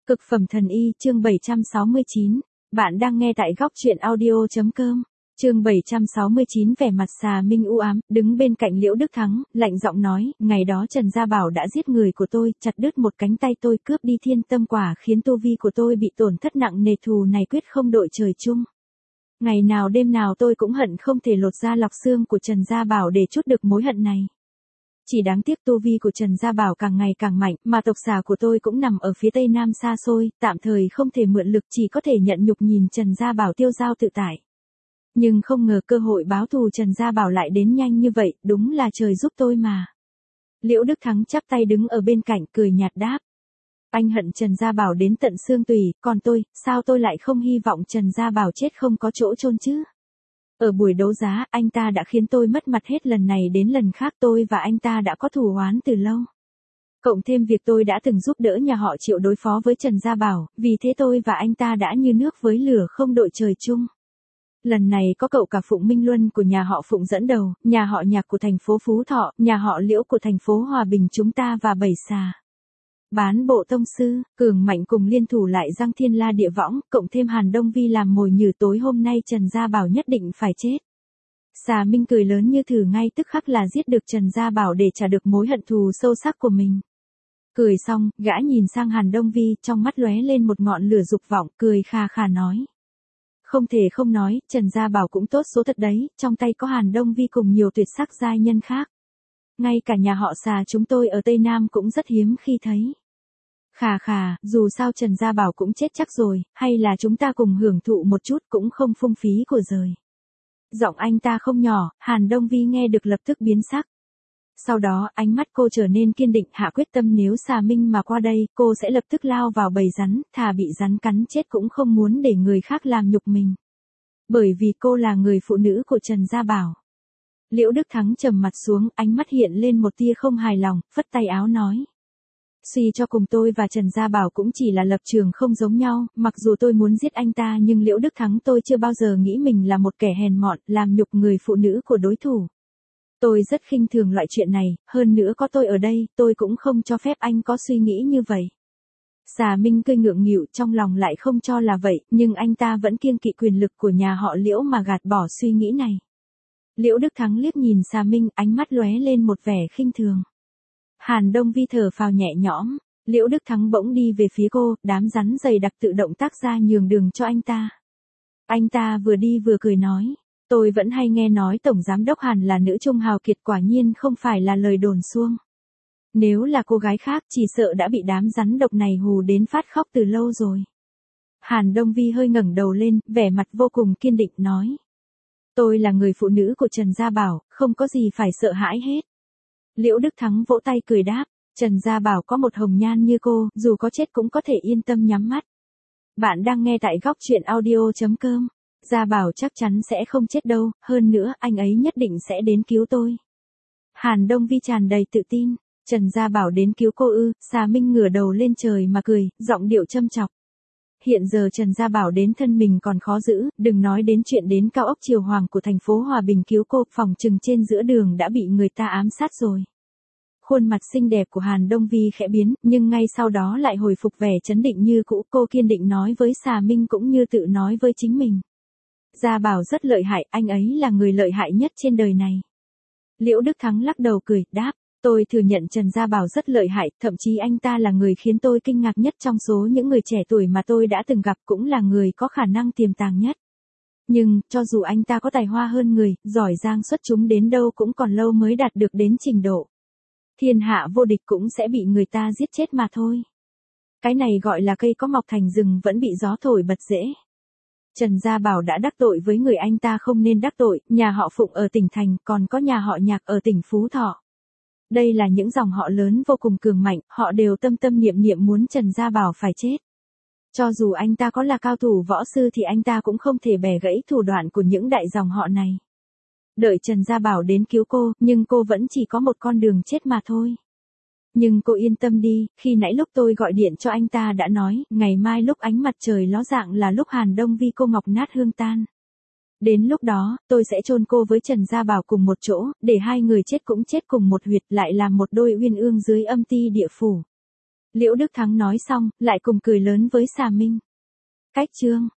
Cực phẩm thần y, chương 769. Bạn đang nghe tại góc truyện audio.com. Chương 769. Vẻ mặt Xà Minh u ám, đứng bên cạnh Liễu Đức Thắng, lạnh giọng nói, ngày đó Trần Gia Bảo đã giết người của tôi, chặt đứt một cánh tay tôi, cướp đi thiên tâm quả, khiến tu vi của tôi bị tổn thất nặng nề, thù này quyết không đội trời chung. Ngày nào đêm nào tôi cũng hận không thể lột da lọc xương của Trần Gia Bảo để trút được mối hận này. Chỉ đáng tiếc tu vi của Trần Gia Bảo càng ngày càng mạnh, mà tộc Xà của tôi cũng nằm ở phía tây nam xa xôi, tạm thời không thể mượn lực, chỉ có thể nhận nhục nhìn Trần Gia Bảo tiêu dao tự tại. Nhưng không ngờ cơ hội báo thù Trần Gia Bảo lại đến nhanh như vậy, đúng là trời giúp tôi mà. Liễu Đức Thắng chắp tay đứng ở bên cạnh, cười nhạt đáp. Anh hận Trần Gia Bảo đến tận xương tủy, còn tôi, sao tôi lại không hy vọng Trần Gia Bảo chết không có chỗ chôn chứ? Ở buổi đấu giá, anh ta đã khiến tôi mất mặt hết lần này đến lần khác, tôi và anh ta đã có thù oán từ lâu. Cộng thêm việc tôi đã từng giúp đỡ nhà họ Triệu đối phó với Trần Gia Bảo, vì thế tôi và anh ta đã như nước với lửa không đội trời chung. Lần này có cậu cả Phụng Minh Luân của nhà họ Phụng dẫn đầu, nhà họ Nhạc của thành phố Phú Thọ, nhà họ Liễu của thành phố Hòa Bình, chúng ta và 7 xà. Bán bộ tông sư, cường mạnh cùng liên thủ lại giang thiên la địa võng, cộng thêm Hàn Đông Vi làm mồi nhử, tối hôm nay Trần Gia Bảo nhất định phải chết. Xà Minh cười lớn như thử ngay tức khắc là giết được Trần Gia Bảo để trả được mối hận thù sâu sắc của mình. Cười xong, gã nhìn sang Hàn Đông Vi, trong mắt lóe lên một ngọn lửa dục vọng, cười kha kha nói. Không thể không nói, Trần Gia Bảo cũng tốt số thật đấy, trong tay có Hàn Đông Vi cùng nhiều tuyệt sắc giai nhân khác. Ngay cả nhà họ Xà chúng tôi ở Tây Nam cũng rất hiếm khi thấy. Khà khà, dù sao Trần Gia Bảo cũng chết chắc rồi, hay là chúng ta cùng hưởng thụ một chút cũng không phung phí của đời. Giọng anh ta không nhỏ, Hàn Đông Vi nghe được lập tức biến sắc. Sau đó, ánh mắt cô trở nên kiên định, hạ quyết tâm nếu Xà Minh mà qua đây, cô sẽ lập tức lao vào bầy rắn, thà bị rắn cắn chết cũng không muốn để người khác làm nhục mình. Bởi vì cô là người phụ nữ của Trần Gia Bảo. Liễu Đức Thắng trầm mặt xuống, ánh mắt hiện lên một tia không hài lòng, phất tay áo nói. Suy cho cùng tôi và Trần Gia Bảo cũng chỉ là lập trường không giống nhau, mặc dù tôi muốn giết anh ta nhưng Liễu Đức Thắng tôi chưa bao giờ nghĩ mình là một kẻ hèn mọn, làm nhục người phụ nữ của đối thủ. Tôi rất khinh thường loại chuyện này, hơn nữa có tôi ở đây, tôi cũng không cho phép anh có suy nghĩ như vậy. Xà Minh cười ngượng nghịu, trong lòng lại không cho là vậy, nhưng anh ta vẫn kiêng kỵ quyền lực của nhà họ Liễu mà gạt bỏ suy nghĩ này. Liễu Đức Thắng liếc nhìn Xà Minh, ánh mắt lóe lên một vẻ khinh thường. Hàn Đông Vi thở phào nhẹ nhõm, Liễu Đức Thắng bỗng đi về phía cô, đám rắn dày đặc tự động tác ra nhường đường cho anh ta. Anh ta vừa đi vừa cười nói, tôi vẫn hay nghe nói Tổng Giám đốc Hàn là nữ trung hào kiệt, quả nhiên không phải là lời đồn suông. Nếu là cô gái khác chỉ sợ đã bị đám rắn độc này hù đến phát khóc từ lâu rồi. Hàn Đông Vi hơi ngẩng đầu lên, vẻ mặt vô cùng kiên định nói. Tôi là người phụ nữ của Trần Gia Bảo, không có gì phải sợ hãi hết. Liễu Đức Thắng vỗ tay cười đáp, Trần Gia Bảo có một hồng nhan như cô, dù có chết cũng có thể yên tâm nhắm mắt. Bạn đang nghe tại góc truyện audio.com. Gia Bảo chắc chắn sẽ không chết đâu, hơn nữa anh ấy nhất định sẽ đến cứu tôi. Hàn Đông Vi tràn đầy tự tin, Trần Gia Bảo đến cứu cô ư? Xà Minh ngửa đầu lên trời mà cười, giọng điệu châm chọc. Hiện giờ Trần Gia Bảo đến thân mình còn khó giữ, đừng nói đến chuyện đến cao ốc Triều Hoàng của thành phố Hòa Bình cứu cô, phòng chừng trên giữa đường đã bị người ta ám sát rồi. Khuôn mặt xinh đẹp của Hàn Đông Vi khẽ biến, nhưng ngay sau đó lại hồi phục vẻ trấn định như cũ, cô kiên định nói với Xà Minh cũng như tự nói với chính mình. Gia Bảo rất lợi hại, anh ấy là người lợi hại nhất trên đời này. Liễu Đức Thắng lắc đầu cười, đáp, tôi thừa nhận Trần Gia Bảo rất lợi hại, thậm chí anh ta là người khiến tôi kinh ngạc nhất trong số những người trẻ tuổi mà tôi đã từng gặp, cũng là người có khả năng tiềm tàng nhất. Nhưng, cho dù anh ta có tài hoa hơn người, giỏi giang xuất chúng đến đâu cũng còn lâu mới đạt được đến trình độ. Thiên hạ vô địch cũng sẽ bị người ta giết chết mà thôi. Cái này gọi là cây có mọc thành rừng vẫn bị gió thổi bật rễ. Trần Gia Bảo đã đắc tội với người anh ta không nên đắc tội, nhà họ Phụng ở tỉnh thành, còn có nhà họ Nhạc ở tỉnh Phú Thọ. Đây là những dòng họ lớn vô cùng cường mạnh, họ đều tâm tâm niệm niệm muốn Trần Gia Bảo phải chết. Cho dù anh ta có là cao thủ võ sư thì anh ta cũng không thể bẻ gãy thủ đoạn của những đại dòng họ này. Đợi Trần Gia Bảo đến cứu cô, nhưng cô vẫn chỉ có một con đường chết mà thôi. Nhưng cô yên tâm đi, khi nãy lúc tôi gọi điện cho anh ta đã nói, ngày mai lúc ánh mặt trời ló dạng là lúc Hàn Đông Vi cô ngọc nát hương tan. Đến lúc đó, tôi sẽ chôn cô với Trần Gia Bảo cùng một chỗ, để hai người chết cũng chết cùng một huyệt, lại làm một đôi uyên ương dưới âm ti địa phủ. Liễu Đức Thắng nói xong, lại cùng cười lớn với Xà Minh. Cách chương